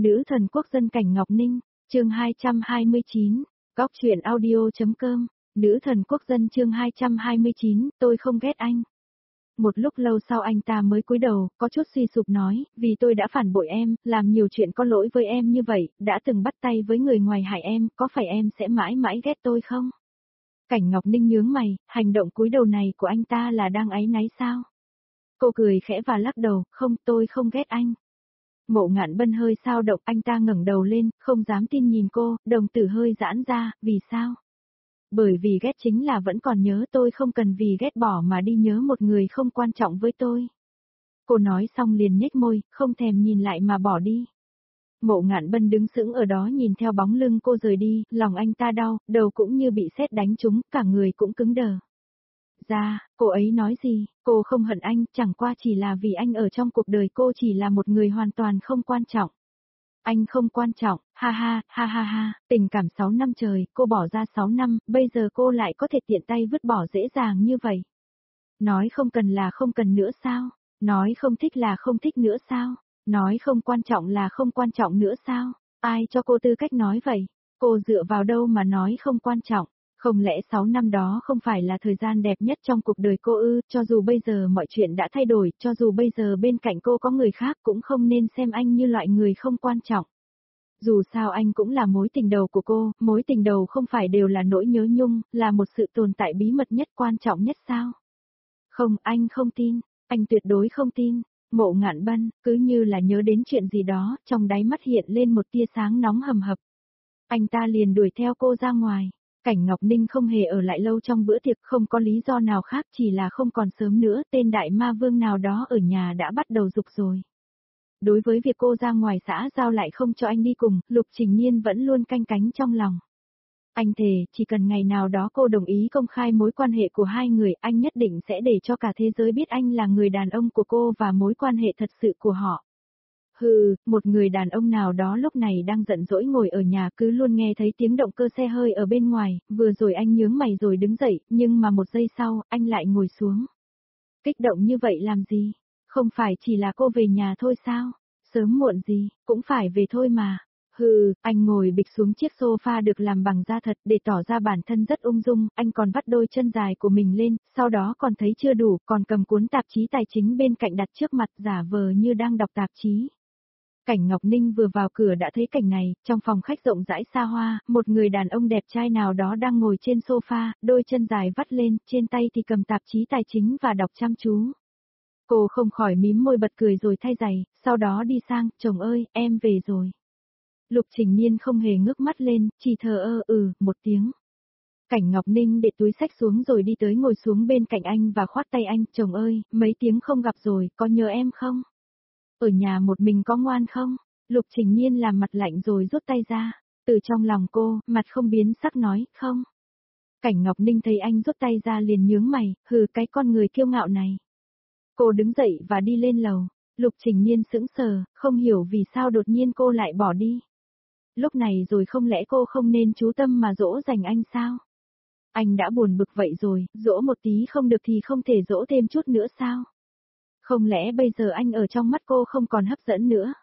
Nữ thần quốc dân Cảnh Ngọc Ninh, chương 229, Góc truyện audio.com, Nữ thần quốc dân chương 229, tôi không ghét anh. Một lúc lâu sau anh ta mới cúi đầu, có chút suy sụp nói, vì tôi đã phản bội em, làm nhiều chuyện có lỗi với em như vậy, đã từng bắt tay với người ngoài hại em, có phải em sẽ mãi mãi ghét tôi không? Cảnh Ngọc Ninh nhướng mày, hành động cúi đầu này của anh ta là đang áy náy sao? Cô cười khẽ và lắc đầu, không, tôi không ghét anh. Mộ Ngạn Bân hơi xao động, anh ta ngẩng đầu lên, không dám tin nhìn cô, đồng tử hơi giãn ra, vì sao? Bởi vì ghét chính là vẫn còn nhớ tôi, không cần vì ghét bỏ mà đi nhớ một người không quan trọng với tôi. Cô nói xong liền nhếch môi, không thèm nhìn lại mà bỏ đi. Mộ Ngạn Bân đứng sững ở đó nhìn theo bóng lưng cô rời đi, lòng anh ta đau, đầu cũng như bị sét đánh trúng, cả người cũng cứng đờ. Cô ấy nói gì, cô không hận anh, chẳng qua chỉ là vì anh ở trong cuộc đời cô chỉ là một người hoàn toàn không quan trọng. Anh không quan trọng, ha ha, tình cảm 6 năm trời, cô bỏ ra 6 năm, bây giờ cô lại có thể tiện tay vứt bỏ dễ dàng như vậy. Nói không cần là không cần nữa sao? Nói không thích là không thích nữa sao? Nói không quan trọng là không quan trọng nữa sao? Ai cho cô tư cách nói vậy? Cô dựa vào đâu mà nói không quan trọng? Không lẽ 6 năm đó không phải là thời gian đẹp nhất trong cuộc đời cô ư? Cho dù bây giờ mọi chuyện đã thay đổi, cho dù bây giờ bên cạnh cô có người khác cũng không nên xem anh như loại người không quan trọng. Dù sao anh cũng là mối tình đầu của cô, mối tình đầu không phải đều là nỗi nhớ nhung, là một sự tồn tại bí mật nhất, quan trọng nhất sao? Không, anh không tin, anh tuyệt đối không tin. Mộ Ngạn Bân, cứ như là nhớ đến chuyện gì đó, trong đáy mắt hiện lên một tia sáng nóng hầm hập. Anh ta liền đuổi theo cô ra ngoài. Cảnh Ngọc Ninh không hề ở lại lâu trong bữa tiệc, không có lý do nào khác, chỉ là không còn sớm nữa, tên đại ma vương nào đó ở nhà đã bắt đầu giục rồi. Đối với việc cô ra ngoài xã giao lại không cho anh đi cùng, Lục Trình Nhiên vẫn luôn canh cánh trong lòng. Anh thề, chỉ cần ngày nào đó cô đồng ý công khai mối quan hệ của hai người, anh nhất định sẽ để cho cả thế giới biết anh là người đàn ông của cô và mối quan hệ thật sự của họ. Một người đàn ông nào đó lúc này đang giận dỗi ngồi ở nhà, cứ luôn nghe thấy tiếng động cơ xe hơi ở bên ngoài, vừa rồi anh nhướng mày rồi đứng dậy, nhưng mà một giây sau, anh lại ngồi xuống. Kích động như vậy làm gì? Không phải chỉ là cô về nhà thôi sao? Sớm muộn gì, cũng phải về thôi mà. Anh ngồi bịch xuống chiếc sofa được làm bằng da thật để tỏ ra bản thân rất ung dung, anh còn vắt đôi chân dài của mình lên, sau đó còn thấy chưa đủ, còn cầm cuốn tạp chí tài chính bên cạnh đặt trước mặt giả vờ như đang đọc tạp chí. Cảnh Ngọc Ninh vừa vào cửa đã thấy cảnh này, trong phòng khách rộng rãi xa hoa, một người đàn ông đẹp trai nào đó đang ngồi trên sofa, đôi chân dài vắt lên, trên tay thì cầm tạp chí tài chính và đọc chăm chú. Cô không khỏi mím môi bật cười rồi thay giày, sau đó đi sang, chồng ơi, em về rồi. Lục Trình Nhiên không hề ngước mắt lên, chỉ thờ một tiếng. Cảnh Ngọc Ninh để túi xách xuống rồi đi tới ngồi xuống bên cạnh anh và khoát tay anh, chồng ơi, mấy tiếng không gặp rồi, có nhớ em không? Ở nhà một mình có ngoan không? Lục Trình Nhiên làm mặt lạnh rồi rút tay ra. Từ trong lòng cô, mặt không biến sắc nói, không. Cảnh Ngọc Ninh thấy anh rút tay ra liền nhướng mày, cái con người kiêu ngạo này. Cô đứng dậy và đi lên lầu. Lục Trình Nhiên sững sờ, không hiểu vì sao đột nhiên cô lại bỏ đi. Lúc này rồi không lẽ cô không nên chú tâm mà dỗ dành anh sao? Anh đã buồn bực vậy rồi, dỗ một tí không được thì không thể dỗ thêm chút nữa sao? Không lẽ bây giờ anh ở trong mắt cô không còn hấp dẫn nữa?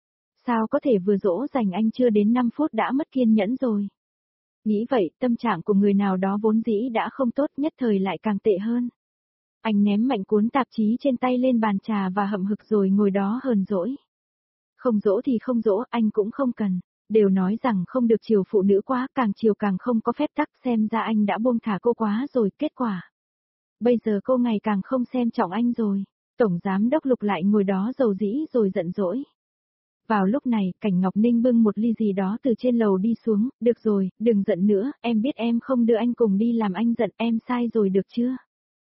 Sao có thể vừa dỗ dành anh chưa đến 5 phút đã mất kiên nhẫn rồi? Nghĩ vậy, tâm trạng của người nào đó vốn dĩ đã không tốt, nhất thời lại càng tệ hơn. Anh ném mạnh cuốn tạp chí trên tay lên bàn trà và hậm hực rồi ngồi đó hờn dỗi. Không dỗ thì không dỗ, anh cũng không cần. Đều nói rằng không được chiều phụ nữ quá, càng chiều càng không có phép tắc, xem ra anh đã buông thả cô quá rồi, kết quả. Bây giờ cô ngày càng không xem trọng anh rồi. Tổng giám đốc Lục lại ngồi đó dầu dĩ rồi giận dỗi. Vào lúc này, Cảnh Ngọc Ninh bưng một ly gì đó từ trên lầu đi xuống, được rồi, đừng giận nữa, em biết em không đưa anh cùng đi làm anh giận, em sai rồi được chưa?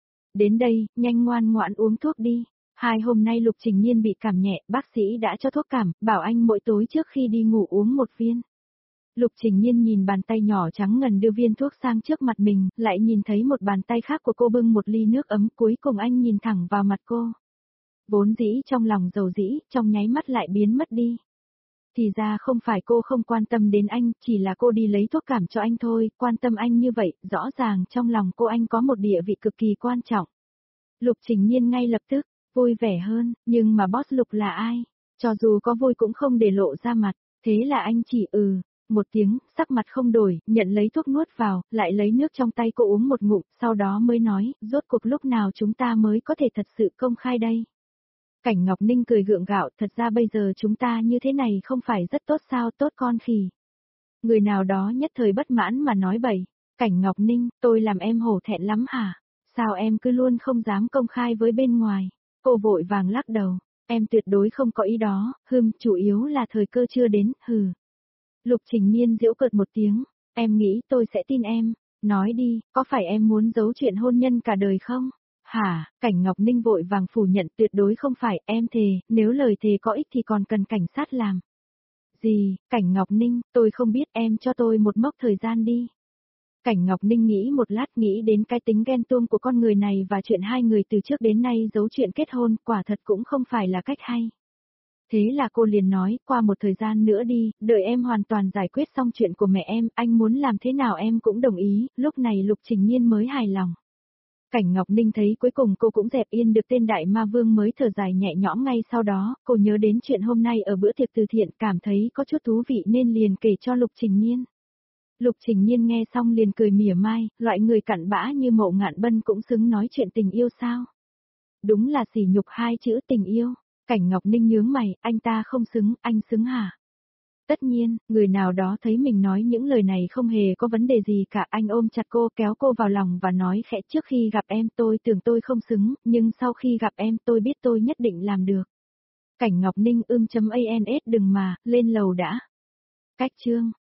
Đến đây, nhanh ngoan ngoãn uống thuốc đi. 2 hôm nay Lục Trình Nhiên bị cảm nhẹ, bác sĩ đã cho thuốc cảm, bảo anh mỗi tối trước khi đi ngủ uống 1 viên. Lục Trình Nhiên nhìn bàn tay nhỏ trắng ngần đưa viên thuốc sang trước mặt mình, lại nhìn thấy một bàn tay khác của cô bưng một ly nước ấm, cuối cùng anh nhìn thẳng vào mặt cô. Vốn dĩ trong lòng dầu dĩ, trong nháy mắt lại biến mất đi. Thì ra không phải cô không quan tâm đến anh, chỉ là cô đi lấy thuốc cảm cho anh thôi, quan tâm anh như vậy, rõ ràng trong lòng cô anh có một địa vị cực kỳ quan trọng. Lục Trình Nhiên ngay lập tức vui vẻ hơn, nhưng mà boss Lục là ai? Cho dù có vui cũng không để lộ ra mặt. Thế là anh chỉ một tiếng, sắc mặt không đổi, nhận lấy thuốc nuốt vào, lại lấy nước trong tay cô uống một ngụm, sau đó mới nói, rốt cuộc lúc nào chúng ta mới có thể thật sự công khai đây. Cảnh Ngọc Ninh cười gượng gạo, thật ra bây giờ chúng ta như thế này không phải rất tốt sao, tốt con khỉ. Người nào đó nhất thời bất mãn mà nói bậy, Cảnh Ngọc Ninh, tôi làm em hổ thẹn lắm hả? Sao em cứ luôn không dám công khai với bên ngoài? Cô vội vàng lắc đầu, em tuyệt đối không có ý đó, chủ yếu là thời cơ chưa đến, hừ. Lục Trình Nhiên giễu cợt một tiếng, em nghĩ tôi sẽ tin em, nói đi, có phải em muốn giấu chuyện hôn nhân cả đời không? Hả, Cảnh Ngọc Ninh vội vàng phủ nhận tuyệt đối không phải, em thề, nếu lời thề có ích thì còn cần cảnh sát làm. Gì, Cảnh Ngọc Ninh, tôi không biết, em cho tôi một mốc thời gian đi. Cảnh Ngọc Ninh nghĩ một lát, nghĩ đến cái tính ghen tuông của con người này và chuyện hai người từ trước đến nay giấu chuyện kết hôn, quả thật cũng không phải là cách hay. Thế là cô liền nói, qua một thời gian nữa đi, đợi em hoàn toàn giải quyết xong chuyện của mẹ em, anh muốn làm thế nào em cũng đồng ý, lúc này Lục Trình Nhiên mới hài lòng. Cảnh Ngọc Ninh thấy cuối cùng cô cũng dẹp yên được tên đại ma vương mới thở dài nhẹ nhõm ngay sau đó, cô nhớ đến chuyện hôm nay ở bữa tiệc từ thiện cảm thấy có chút thú vị nên liền kể cho Lục Trình Nhiên. Lục Trình Nhiên nghe xong liền cười mỉa mai, loại người cặn bã như Mộ Ngạn Bân cũng xứng nói chuyện tình yêu sao? Đúng là sỉ nhục hai chữ tình yêu. Cảnh Ngọc Ninh nhướng mày, anh ta không xứng, anh xứng hả? Tất nhiên, người nào đó thấy mình nói những lời này không hề có vấn đề gì cả, anh ôm chặt cô kéo cô vào lòng và nói khẽ trước khi gặp em tôi tưởng tôi không xứng, nhưng sau khi gặp em tôi biết tôi nhất định làm được. Cảnh Ngọc Ninh ans đừng mà, lên lầu đã. Cách chương.